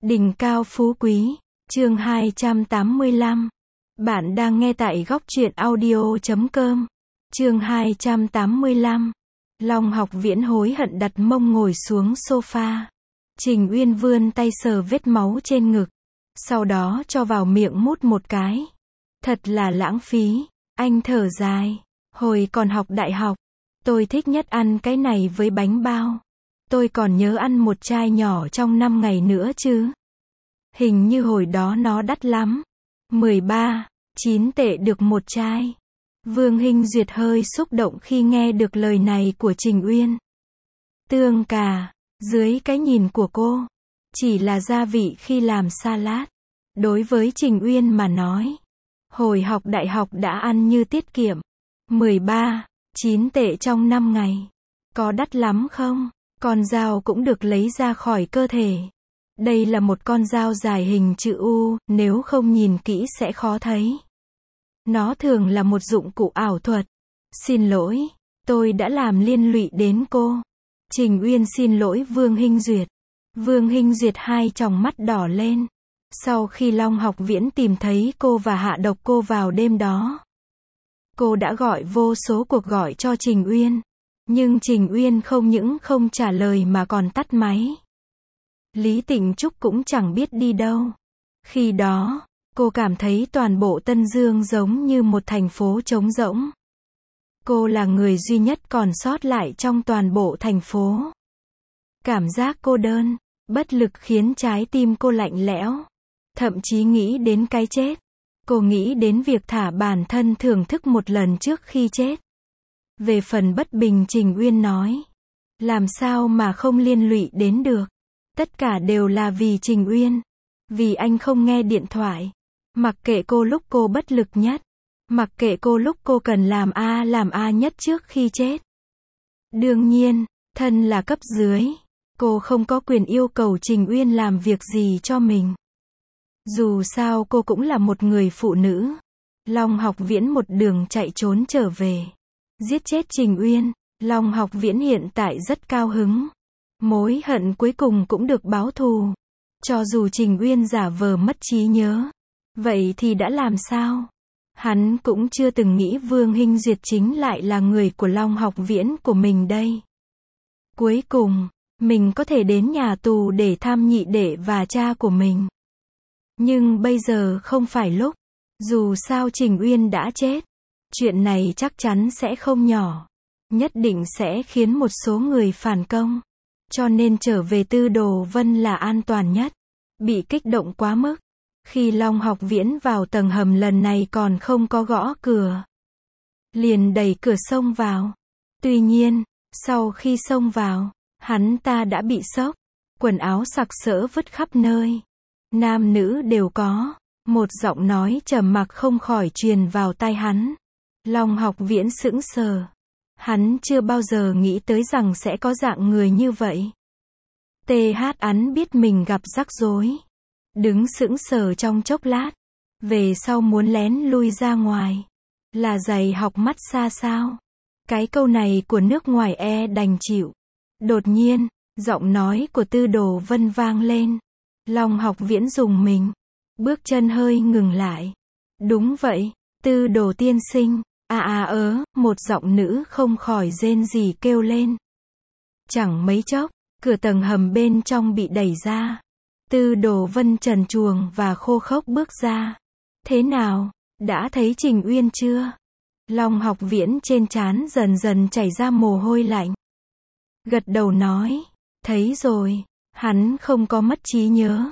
Đỉnh cao phú quý, chương 285. Bạn đang nghe tại góc truyện audio.com. Chương 285. Long Học Viễn hối hận đặt mông ngồi xuống sofa. Trình Uyên vươn tay sờ vết máu trên ngực, sau đó cho vào miệng mút một cái. Thật là lãng phí, anh thở dài. Hồi còn học đại học, tôi thích nhất ăn cái này với bánh bao. Tôi còn nhớ ăn một chai nhỏ trong 5 ngày nữa chứ. Hình như hồi đó nó đắt lắm. 9 tệ được một chai. Vương Hinh Duyệt hơi xúc động khi nghe được lời này của Trình Uyên. Tương cà, dưới cái nhìn của cô, chỉ là gia vị khi làm salad. Đối với Trình Uyên mà nói, hồi học đại học đã ăn như tiết kiệm. 9 tệ trong 5 ngày. Có đắt lắm không? Con dao cũng được lấy ra khỏi cơ thể. Đây là một con dao dài hình chữ U, nếu không nhìn kỹ sẽ khó thấy. Nó thường là một dụng cụ ảo thuật. Xin lỗi, tôi đã làm liên lụy đến cô. Trình Uyên xin lỗi Vương Hinh Duyệt. Vương Hinh Duyệt hai tròng mắt đỏ lên. Sau khi Long Học Viễn tìm thấy cô và hạ độc cô vào đêm đó, cô đã gọi vô số cuộc gọi cho Trình Uyên. Nhưng Trình Uyên không những không trả lời mà còn tắt máy. Lý Tịnh Trúc cũng chẳng biết đi đâu. Khi đó, cô cảm thấy toàn bộ Tân Dương giống như một thành phố trống rỗng. Cô là người duy nhất còn sót lại trong toàn bộ thành phố. Cảm giác cô đơn, bất lực khiến trái tim cô lạnh lẽo. Thậm chí nghĩ đến cái chết. Cô nghĩ đến việc thả bản thân thưởng thức một lần trước khi chết. Về phần bất bình, Trình Uyên nói, làm sao mà không liên lụy đến được. Tất cả đều là vì Trình Uyên. Vì anh không nghe điện thoại. Mặc kệ cô lúc cô bất lực nhất. Mặc kệ cô lúc cô cần làm A nhất trước khi chết. Đương nhiên, thân là cấp dưới, cô không có quyền yêu cầu Trình Uyên làm việc gì cho mình. Dù sao cô cũng là một người phụ nữ. Long Học Viễn một đường chạy trốn trở về, giết chết Trình Uyên. Long Học Viễn hiện tại rất cao hứng. Mối hận cuối cùng cũng được báo thù. Cho dù Trình Uyên giả vờ mất trí nhớ, vậy thì đã làm sao? Hắn cũng chưa từng nghĩ Vương Hinh Duyệt chính lại là người của Long Học Viễn của mình đây. Cuối cùng, mình có thể đến nhà tù để thăm nhị đệ và cha của mình. Nhưng bây giờ không phải lúc. Dù sao Trình Uyên đã chết. Chuyện này chắc chắn sẽ không nhỏ. Nhất định sẽ khiến một số người phản công. Cho nên trở về Tư Đồ Vân là an toàn nhất. Bị kích động quá mức. Khi Long Học Viễn vào tầng hầm lần này còn không có gõ cửa, liền đẩy cửa xông vào. Tuy nhiên, sau khi xông vào, hắn ta đã bị sốc. Quần áo sặc sỡ vứt khắp nơi. Nam nữ đều có. Một giọng nói trầm mặc không khỏi truyền vào tai hắn. Long Học Viễn sững sờ. Hắn chưa bao giờ nghĩ tới rằng sẽ có dạng người như vậy. Hắn biết mình gặp rắc rối. Đứng sững sờ trong chốc lát. Về sau muốn lén lui ra ngoài. Là giày học mắt xa sao? Cái câu này của nước ngoài đành chịu. Đột nhiên, giọng nói của Tư Đồ Vân vang lên. Long Học Viễn rùng mình. Bước chân hơi ngừng lại. Đúng vậy, Tư Đồ tiên sinh. Một giọng nữ không khỏi rên rỉ kêu lên. Chẳng mấy chốc, cửa tầng hầm bên trong bị đẩy ra. Tư Đồ Vân trần truồng và khô khốc bước ra. Thế nào, đã thấy Trình Uyên chưa? Long Học Viễn trên trán dần dần chảy ra mồ hôi lạnh. Gật đầu nói, thấy rồi, hắn không có mất trí nhớ.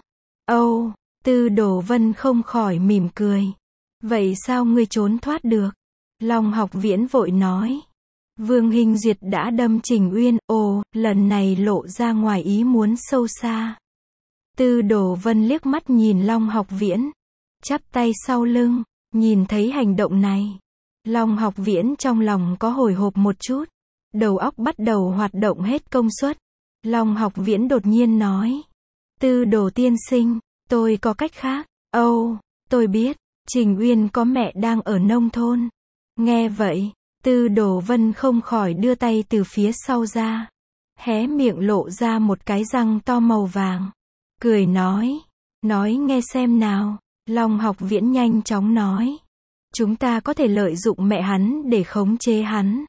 Tư Đồ Vân không khỏi mỉm cười. Vậy sao ngươi trốn thoát được? Long Học Viễn vội nói. Vương Hinh Duyệt đã đâm Trình Uyên, lần này lộ ra ngoài ý muốn sâu xa. Tư Đồ Vân liếc mắt nhìn Long Học Viễn, chắp tay sau lưng, nhìn thấy hành động này. Long Học Viễn trong lòng có hồi hộp một chút, đầu óc bắt đầu hoạt động hết công suất. Long Học Viễn đột nhiên nói, Tư Đồ tiên sinh, tôi có cách khác. Tôi biết, Trình Uyên có mẹ đang ở nông thôn. Nghe vậy, Tư Đồ Vân không khỏi đưa tay từ phía sau ra, hé miệng lộ ra một cái răng to màu vàng. cười nói nghe xem nào. Long Học Viễn nhanh chóng nói. Chúng ta có thể lợi dụng mẹ hắn để khống chế hắn.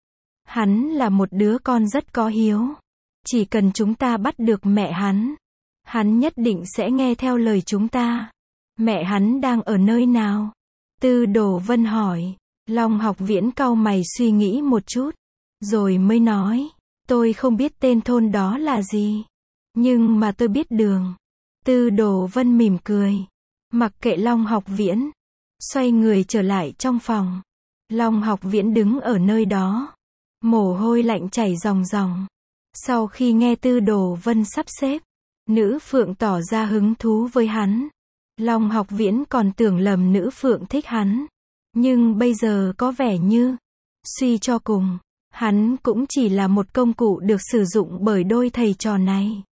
Hắn là một đứa con rất có hiếu. Chỉ cần chúng ta bắt được mẹ hắn nhất định sẽ nghe theo lời chúng ta. Mẹ hắn đang ở nơi nào? Tư Đồ Vân hỏi. Long Học Viễn cau mày suy nghĩ một chút, rồi mới nói, tôi không biết tên thôn đó là gì, nhưng mà tôi biết đường. Tư Đồ Vân mỉm cười, mặc kệ Long Học Viễn, xoay người trở lại trong phòng. Long Học Viễn đứng ở nơi đó, mồ hôi lạnh chảy ròng ròng. Sau khi nghe Tư Đồ Vân sắp xếp, Nữ Phượng tỏ ra hứng thú với hắn. Long Học Viễn còn tưởng lầm Nữ Phượng thích hắn, nhưng bây giờ có vẻ như, suy cho cùng, hắn cũng chỉ là một công cụ được sử dụng bởi đôi thầy trò này.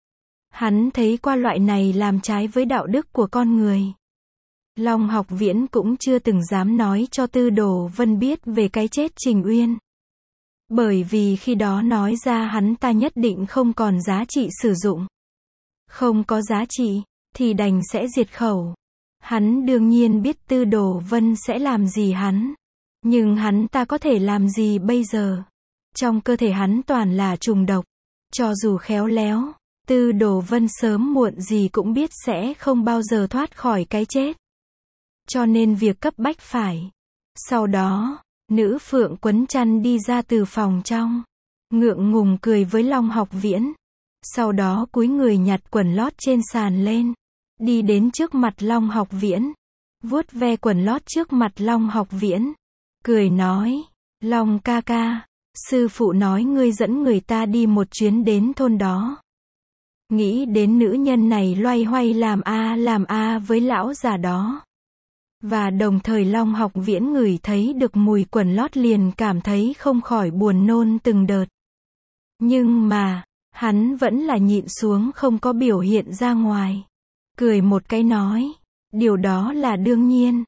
Hắn thấy qua loại này làm trái với đạo đức của con người. Long Học Viễn cũng chưa từng dám nói cho Tư Đồ Vân biết về cái chết Trình Uyên. Bởi vì khi đó nói ra hắn ta nhất định không còn giá trị sử dụng. Không có giá trị, thì đành sẽ diệt khẩu. Hắn đương nhiên biết Tư Đồ Vân sẽ làm gì hắn. Nhưng hắn ta có thể làm gì bây giờ? Trong cơ thể hắn toàn là trùng độc. Cho dù khéo léo, Tư Đồ Vân sớm muộn gì cũng biết sẽ không bao giờ thoát khỏi cái chết. Cho nên việc cấp bách phải. Sau đó, Nữ Phượng quấn chăn đi ra từ phòng trong, ngượng ngùng cười với Long Học Viễn. Sau đó cúi người nhặt quần lót trên sàn lên, đi đến trước mặt Long Học Viễn, vuốt ve quần lót trước mặt Long Học Viễn, cười nói, Long ca ca, sư phụ nói ngươi dẫn người ta đi một chuyến đến thôn đó. Nghĩ đến nữ nhân này loay hoay làm a với lão già đó. Và đồng thời Long Học Viễn ngửi thấy được mùi quần lót liền cảm thấy không khỏi buồn nôn từng đợt. Nhưng mà, hắn vẫn là nhịn xuống không có biểu hiện ra ngoài. Cười một cái nói, điều đó là đương nhiên.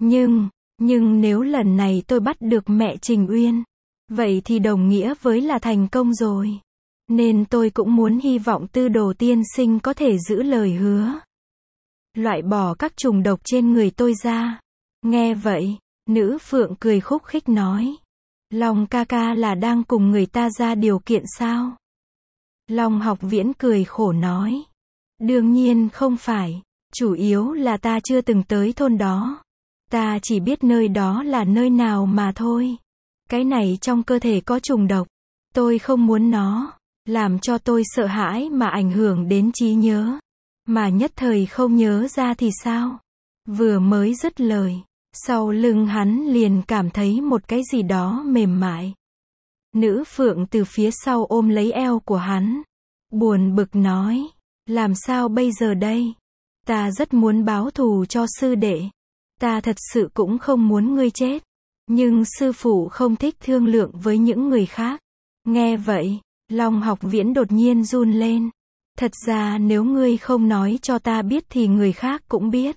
Nhưng nếu lần này tôi bắt được mẹ Trình Uyên, vậy thì đồng nghĩa với là thành công rồi. Nên tôi cũng muốn hy vọng Tư Đồ tiên sinh có thể giữ lời hứa. Loại bỏ các trùng độc trên người tôi ra. Nghe vậy, Nữ Phượng cười khúc khích nói. Long ca ca là đang cùng người ta ra điều kiện sao? Long Học Viễn cười khổ nói. Đương nhiên không phải, chủ yếu là ta chưa từng tới thôn đó. Ta chỉ biết nơi đó là nơi nào mà thôi. Cái này trong cơ thể có trùng độc. Tôi không muốn nó làm cho tôi sợ hãi mà ảnh hưởng đến trí nhớ. Mà nhất thời không nhớ ra thì sao? Vừa mới dứt lời, sau lưng hắn liền cảm thấy một cái gì đó mềm mại. Nữ Phượng từ phía sau ôm lấy eo của hắn, buồn bực nói, làm sao bây giờ đây? Ta rất muốn báo thù cho sư đệ. Ta thật sự cũng không muốn ngươi chết. Nhưng sư phụ không thích thương lượng với những người khác. Nghe vậy, Long Học Viễn đột nhiên run lên. Thật ra nếu ngươi không nói cho ta biết thì người khác cũng biết.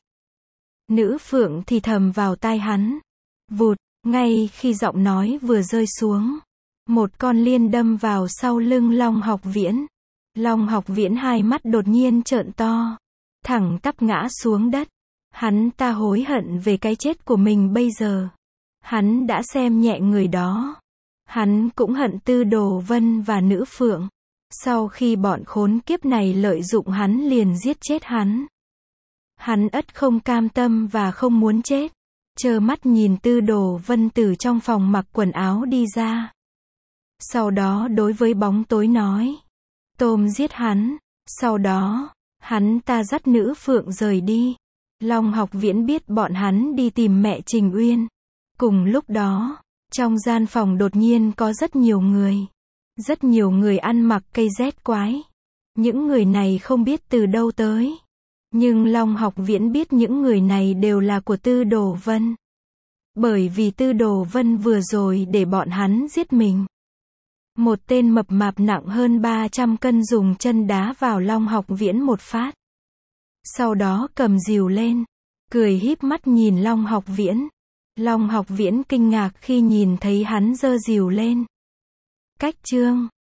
Nữ Phượng thì thầm vào tai hắn. Vụt, ngay khi giọng nói vừa rơi xuống, một con liên đâm vào sau lưng Long Học Viễn. Long Học Viễn hai mắt đột nhiên trợn to, thẳng tắp ngã xuống đất. Hắn ta hối hận về cái chết của mình bây giờ. Hắn đã xem nhẹ người đó. Hắn cũng hận Tư Đồ Vân và Nữ Phượng. Sau khi bọn khốn kiếp này lợi dụng hắn liền giết chết hắn. Hắn ắt không cam tâm và không muốn chết. Trơ mắt nhìn Tư Đồ Vân từ trong phòng mặc quần áo đi ra. Sau đó đối với bóng tối nói. Tôm giết hắn. Sau đó, hắn ta dắt Nữ Phượng rời đi. Long Học Viễn biết bọn hắn đi tìm mẹ Trình Uyên. Cùng lúc đó, trong gian phòng đột nhiên có rất nhiều người. Rất nhiều người ăn mặc cây rét quái. Những người này không biết từ đâu tới. Nhưng Long Học Viễn biết những người này đều là của Tư Đồ Vân. Bởi vì Tư Đồ Vân vừa rồi để bọn hắn giết mình. Một tên mập mạp nặng hơn 300 cân dùng chân đá vào Long Học Viễn một phát. Sau đó cầm rìu lên, cười híp mắt nhìn Long Học Viễn. Long Học Viễn kinh ngạc khi nhìn thấy hắn giơ rìu lên. Cách chương